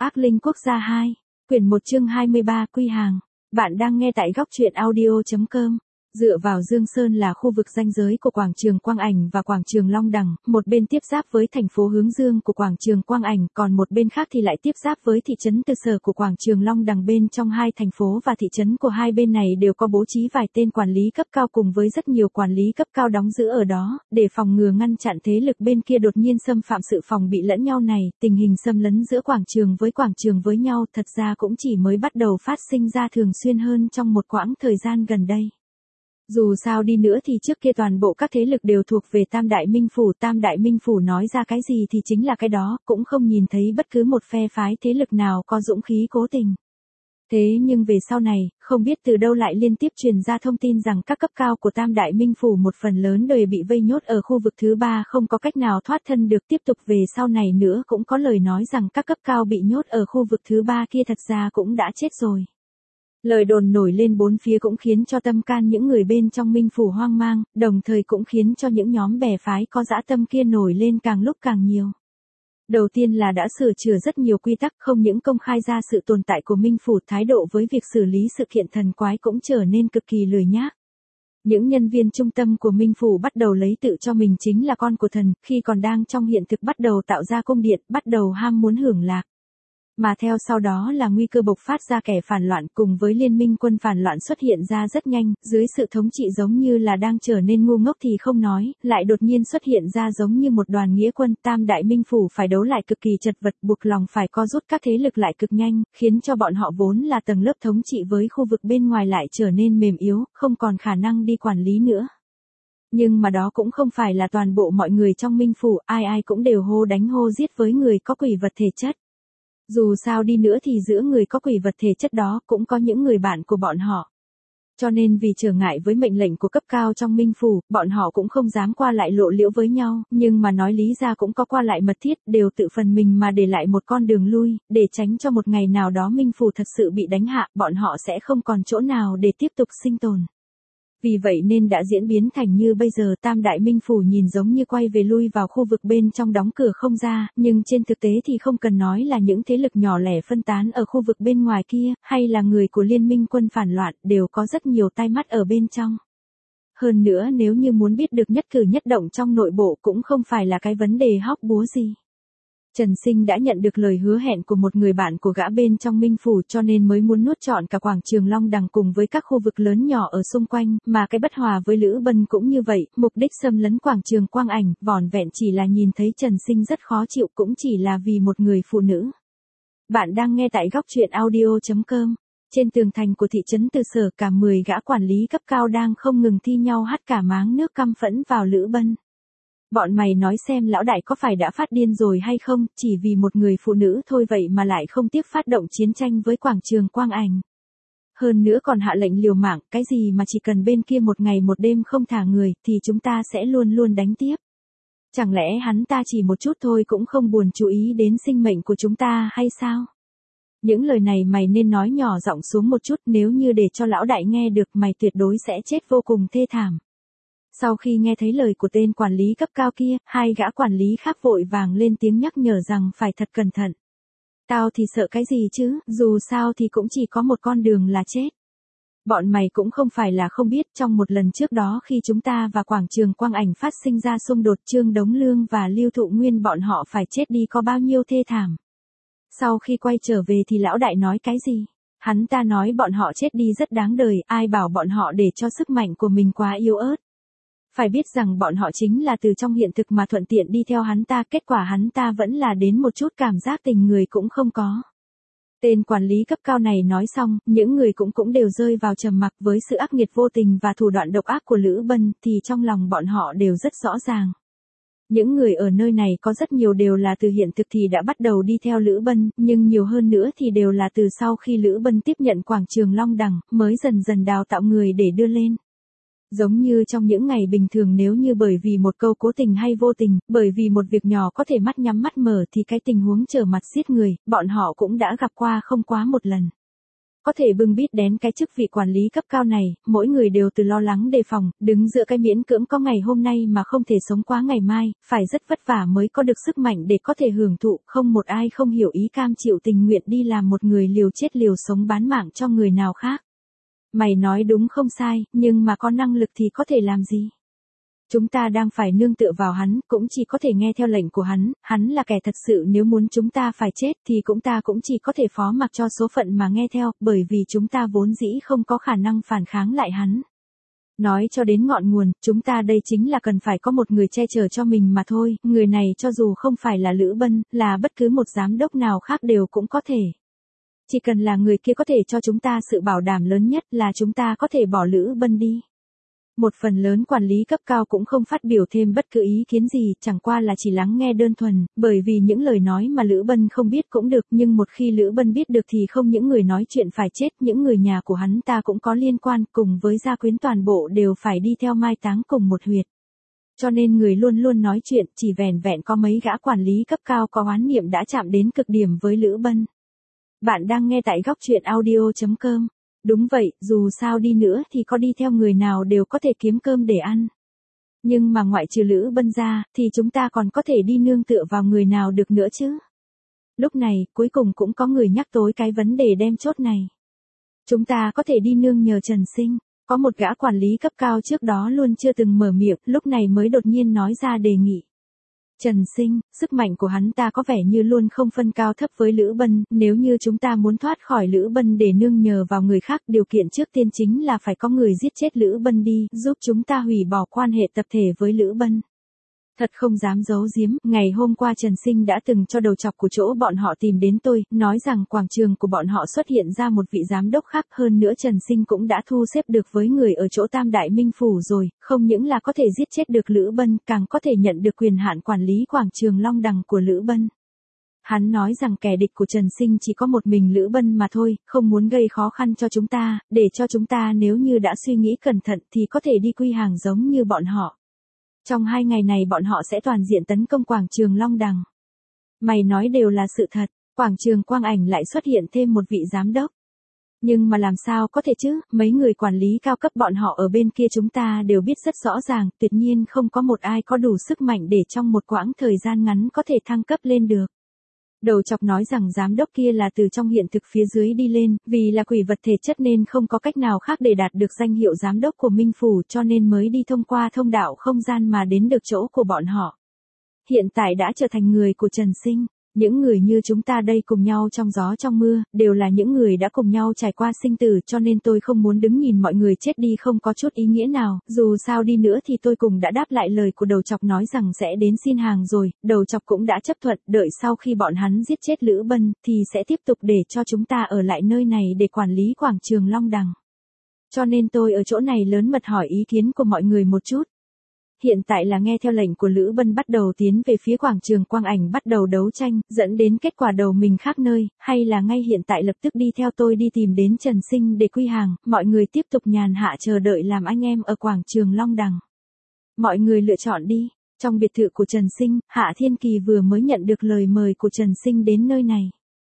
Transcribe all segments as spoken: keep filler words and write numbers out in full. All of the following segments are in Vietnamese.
Ác linh quốc gia hai, quyển một chương hai mươi ba quy hàng. Bạn đang nghe tại góc truyện audio.com. Dựa vào Dương Sơn là khu vực ranh giới của quảng trường Quang Ảnh và quảng trường Long Đằng, một bên tiếp giáp với thành phố Hướng Dương của quảng trường Quang Ảnh, còn một bên khác thì lại tiếp giáp với thị trấn Từ Sở của quảng trường Long Đằng. Bên trong hai thành phố và thị trấn của hai bên này đều có bố trí vài tên quản lý cấp cao cùng với rất nhiều quản lý cấp cao đóng giữ ở đó, để phòng ngừa ngăn chặn thế lực bên kia đột nhiên xâm phạm sự phòng bị lẫn nhau này. Tình hình xâm lấn giữa quảng trường với quảng trường với nhau thật ra cũng chỉ mới bắt đầu phát sinh ra thường xuyên hơn trong một quãng thời gian gần đây. Dù sao đi nữa thì trước kia toàn bộ các thế lực đều thuộc về Tam Đại Minh Phủ. Tam Đại Minh Phủ nói ra cái gì thì chính là cái đó, cũng không nhìn thấy bất cứ một phe phái thế lực nào có dũng khí cố tình. Thế nhưng về sau này, không biết từ đâu lại liên tiếp truyền ra thông tin rằng các cấp cao của Tam Đại Minh Phủ một phần lớn đều bị vây nhốt ở khu vực thứ ba, không có cách nào thoát thân được. Tiếp tục về sau này nữa cũng có lời nói rằng các cấp cao bị nhốt ở khu vực thứ ba kia thật ra cũng đã chết rồi. Lời đồn nổi lên bốn phía cũng khiến cho tâm can những người bên trong Minh Phủ hoang mang, đồng thời cũng khiến cho những nhóm bè phái có dã tâm kia nổi lên càng lúc càng nhiều. Đầu tiên là đã sửa chữa rất nhiều quy tắc, không những công khai ra sự tồn tại của Minh Phủ, thái độ với việc xử lý sự kiện thần quái cũng trở nên cực kỳ lười nhác. Những nhân viên trung tâm của Minh Phủ bắt đầu lấy tự cho mình chính là con của thần, khi còn đang trong hiện thực bắt đầu tạo ra cung điện, bắt đầu ham muốn hưởng lạc. Mà theo sau đó là nguy cơ bộc phát ra kẻ phản loạn cùng với liên minh quân phản loạn xuất hiện ra rất nhanh, dưới sự thống trị giống như là đang trở nên ngu ngốc thì không nói, lại đột nhiên xuất hiện ra giống như một đoàn nghĩa quân. Tam Đại Minh Phủ phải đấu lại cực kỳ chật vật, buộc lòng phải co rút các thế lực lại cực nhanh, khiến cho bọn họ vốn là tầng lớp thống trị với khu vực bên ngoài lại trở nên mềm yếu, không còn khả năng đi quản lý nữa. Nhưng mà đó cũng không phải là toàn bộ mọi người trong Minh Phủ, ai ai cũng đều hô đánh hô giết với người có quỷ vật thể chất. Dù sao đi nữa thì giữa người có quỷ vật thể chất đó cũng có những người bạn của bọn họ. Cho nên vì trở ngại với mệnh lệnh của cấp cao trong Minh Phủ, bọn họ cũng không dám qua lại lộ liễu với nhau, nhưng mà nói lý ra cũng có qua lại mật thiết, đều tự phần mình mà để lại một con đường lui, để tránh cho một ngày nào đó Minh Phủ thật sự bị đánh hạ, bọn họ sẽ không còn chỗ nào để tiếp tục sinh tồn. Vì vậy nên đã diễn biến thành như bây giờ. Tam Đại Minh Phủ nhìn giống như quay về lui vào khu vực bên trong đóng cửa không ra, nhưng trên thực tế thì không cần nói là những thế lực nhỏ lẻ phân tán ở khu vực bên ngoài kia, hay là người của liên minh quân phản loạn, đều có rất nhiều tai mắt ở bên trong. Hơn nữa nếu như muốn biết được nhất cử nhất động trong nội bộ cũng không phải là cái vấn đề hóc búa gì. Trần Sinh đã nhận được lời hứa hẹn của một người bạn của gã bên trong Minh Phủ, cho nên mới muốn nuốt trọn cả quảng trường Long Đằng cùng với các khu vực lớn nhỏ ở xung quanh, mà cái bất hòa với Lữ Bân cũng như vậy, mục đích xâm lấn quảng trường Quang Ảnh, vỏn vẹn chỉ là nhìn thấy Trần Sinh rất khó chịu, cũng chỉ là vì một người phụ nữ. Bạn đang nghe tại góc truyện audio.com. Trên tường thành của thị trấn Từ Sở, cả mười gã quản lý cấp cao đang không ngừng thi nhau hắt cả máng nước căm phẫn vào Lữ Bân. Bọn mày nói xem lão đại có phải đã phát điên rồi hay không, chỉ vì một người phụ nữ thôi vậy mà lại không tiếc phát động chiến tranh với quảng trường Quang Ảnh. Hơn nữa còn hạ lệnh liều mạng, cái gì mà chỉ cần bên kia một ngày một đêm không thả người, thì chúng ta sẽ luôn luôn đánh tiếp. Chẳng lẽ hắn ta chỉ một chút thôi cũng không buồn chú ý đến sinh mệnh của chúng ta hay sao? Những lời này mày nên nói nhỏ giọng xuống một chút, nếu như để cho lão đại nghe được mày tuyệt đối sẽ chết vô cùng thê thảm. Sau khi nghe thấy lời của tên quản lý cấp cao kia, hai gã quản lý khác vội vàng lên tiếng nhắc nhở rằng phải thật cẩn thận. Tao thì sợ cái gì chứ, dù sao thì cũng chỉ có một con đường là chết. Bọn mày cũng không phải là không biết, trong một lần trước đó khi chúng ta và quảng trường Quang Ảnh phát sinh ra xung đột, Trương Đống Lương và Lưu Thụ Nguyên bọn họ phải chết đi có bao nhiêu thê thảm. Sau khi quay trở về thì lão đại nói cái gì? Hắn ta nói bọn họ chết đi rất đáng đời, ai bảo bọn họ để cho sức mạnh của mình quá yếu ớt. Phải biết rằng bọn họ chính là từ trong hiện thực mà thuận tiện đi theo hắn ta, kết quả hắn ta vẫn là đến một chút cảm giác tình người cũng không có. Tên quản lý cấp cao này nói xong, những người cũng cũng đều rơi vào trầm mặc. Với sự ác nghiệt vô tình và thủ đoạn độc ác của Lữ Bân thì trong lòng bọn họ đều rất rõ ràng. Những người ở nơi này có rất nhiều đều là từ hiện thực thì đã bắt đầu đi theo Lữ Bân, nhưng nhiều hơn nữa thì đều là từ sau khi Lữ Bân tiếp nhận quảng trường Long Đằng, mới dần dần đào tạo người để đưa lên. Giống như trong những ngày bình thường, nếu như bởi vì một câu cố tình hay vô tình, bởi vì một việc nhỏ có thể mắt nhắm mắt mở thì cái tình huống trở mặt giết người, bọn họ cũng đã gặp qua không quá một lần. Có thể bưng bít đến cái chức vị quản lý cấp cao này, mỗi người đều từ lo lắng đề phòng, đứng giữa cái miễn cưỡng có ngày hôm nay mà không thể sống quá ngày mai, phải rất vất vả mới có được sức mạnh để có thể hưởng thụ, không một ai không hiểu ý cam chịu tình nguyện đi làm một người liều chết liều sống bán mạng cho người nào khác. Mày nói đúng không sai, nhưng mà có năng lực thì có thể làm gì? Chúng ta đang phải nương tựa vào hắn, cũng chỉ có thể nghe theo lệnh của hắn, hắn là kẻ thật sự nếu muốn chúng ta phải chết thì cũng ta cũng chỉ có thể phó mặc cho số phận mà nghe theo, bởi vì chúng ta vốn dĩ không có khả năng phản kháng lại hắn. Nói cho đến ngọn nguồn, chúng ta đây chính là cần phải có một người che chở cho mình mà thôi, người này cho dù không phải là Lữ Bân, là bất cứ một giám đốc nào khác đều cũng có thể. Chỉ cần là người kia có thể cho chúng ta sự bảo đảm lớn nhất là chúng ta có thể bỏ Lữ Bân đi. Một phần lớn quản lý cấp cao cũng không phát biểu thêm bất cứ ý kiến gì, chẳng qua là chỉ lắng nghe đơn thuần, bởi vì những lời nói mà Lữ Bân không biết cũng được, nhưng một khi Lữ Bân biết được thì không những người nói chuyện phải chết, những người nhà của hắn ta cũng có liên quan, cùng với gia quyến toàn bộ đều phải đi theo mai táng cùng một huyệt. Cho nên người luôn luôn nói chuyện, chỉ vẻn vẹn có mấy gã quản lý cấp cao có oán niệm đã chạm đến cực điểm với Lữ Bân. Bạn đang nghe tại góc truyện audio chấm com. Đúng vậy, dù sao đi nữa thì có đi theo người nào đều có thể kiếm cơm để ăn. Nhưng mà ngoại trừ Lữ Bân ra, thì chúng ta còn có thể đi nương tựa vào người nào được nữa chứ? Lúc này, cuối cùng cũng có người nhắc tới cái vấn đề đem chốt này. Chúng ta có thể đi nương nhờ Trần Sinh. Có một gã quản lý cấp cao trước đó luôn chưa từng mở miệng, lúc này mới đột nhiên nói ra đề nghị. Trần Sinh, sức mạnh của hắn ta có vẻ như luôn không phân cao thấp với Lữ Bân, nếu như chúng ta muốn thoát khỏi Lữ Bân để nương nhờ vào người khác, điều kiện trước tiên chính là phải có người giết chết Lữ Bân đi, giúp chúng ta hủy bỏ quan hệ tập thể với Lữ Bân. Thật không dám giấu giếm, ngày hôm qua Trần Sinh đã từng cho đầu chọc của chỗ bọn họ tìm đến tôi, nói rằng quảng trường của bọn họ xuất hiện ra một vị giám đốc khác, hơn nữa Trần Sinh cũng đã thu xếp được với người ở chỗ Tam Đại Minh Phủ rồi, không những là có thể giết chết được Lữ Bân, càng có thể nhận được quyền hạn quản lý quảng trường Long Đằng của Lữ Bân. Hắn nói rằng kẻ địch của Trần Sinh chỉ có một mình Lữ Bân mà thôi, không muốn gây khó khăn cho chúng ta, để cho chúng ta nếu như đã suy nghĩ cẩn thận thì có thể đi quy hàng giống như bọn họ. Trong hai ngày này bọn họ sẽ toàn diện tấn công quảng trường Long Đằng. Mày nói đều là sự thật, quảng trường Quang Ảnh lại xuất hiện thêm một vị giám đốc. Nhưng mà làm sao có thể chứ, mấy người quản lý cao cấp bọn họ ở bên kia chúng ta đều biết rất rõ ràng, tuyệt nhiên không có một ai có đủ sức mạnh để trong một quãng thời gian ngắn có thể thăng cấp lên được. Đầu chọc nói rằng giám đốc kia là từ trong hiện thực phía dưới đi lên, vì là quỷ vật thể chất nên không có cách nào khác để đạt được danh hiệu giám đốc của Minh Phủ cho nên mới đi thông qua thông đạo không gian mà đến được chỗ của bọn họ. Hiện tại đã trở thành người của Trần Sinh. Những người như chúng ta đây cùng nhau trong gió trong mưa, đều là những người đã cùng nhau trải qua sinh tử cho nên tôi không muốn đứng nhìn mọi người chết đi không có chút ý nghĩa nào, dù sao đi nữa thì tôi cùng đã đáp lại lời của đầu chọc nói rằng sẽ đến xin hàng rồi, đầu chọc cũng đã chấp thuận, đợi sau khi bọn hắn giết chết Lữ Bân, thì sẽ tiếp tục để cho chúng ta ở lại nơi này để quản lý quảng trường Long Đằng. Cho nên tôi ở chỗ này lớn mật hỏi ý kiến của mọi người một chút. Hiện tại là nghe theo lệnh của Lữ Bân bắt đầu tiến về phía quảng trường Quang Ảnh bắt đầu đấu tranh, dẫn đến kết quả đầu mình khác nơi, hay là ngay hiện tại lập tức đi theo tôi đi tìm đến Trần Sinh để quy hàng, mọi người tiếp tục nhàn hạ chờ đợi làm anh em ở quảng trường Long Đằng. Mọi người lựa chọn đi. Trong biệt thự của Trần Sinh, Hạ Thiên Kỳ vừa mới nhận được lời mời của Trần Sinh đến nơi này.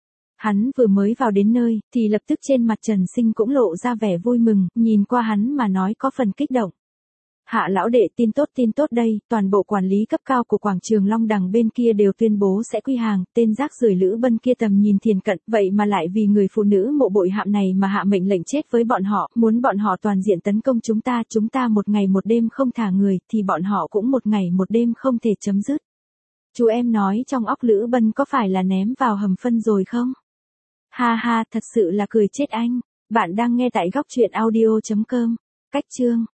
Hắn vừa mới vào đến nơi, thì lập tức trên mặt Trần Sinh cũng lộ ra vẻ vui mừng, nhìn qua hắn mà nói có phần kích động. Hạ lão đệ, tin tốt tin tốt đây, toàn bộ quản lý cấp cao của quảng trường Long Đằng bên kia đều tuyên bố sẽ quy hàng, tên rác rưởi Lữ Bân kia tầm nhìn thiền cận, vậy mà lại vì người phụ nữ mộ bội hạm này mà hạ mệnh lệnh chết với bọn họ, muốn bọn họ toàn diện tấn công chúng ta, chúng ta một ngày một đêm không thả người, thì bọn họ cũng một ngày một đêm không thể chấm dứt. Chú em nói trong óc Lữ Bân có phải là ném vào hầm phân rồi không? Ha ha, thật sự là cười chết anh. Bạn đang nghe tại góc truyện audio chấm com. Cách chương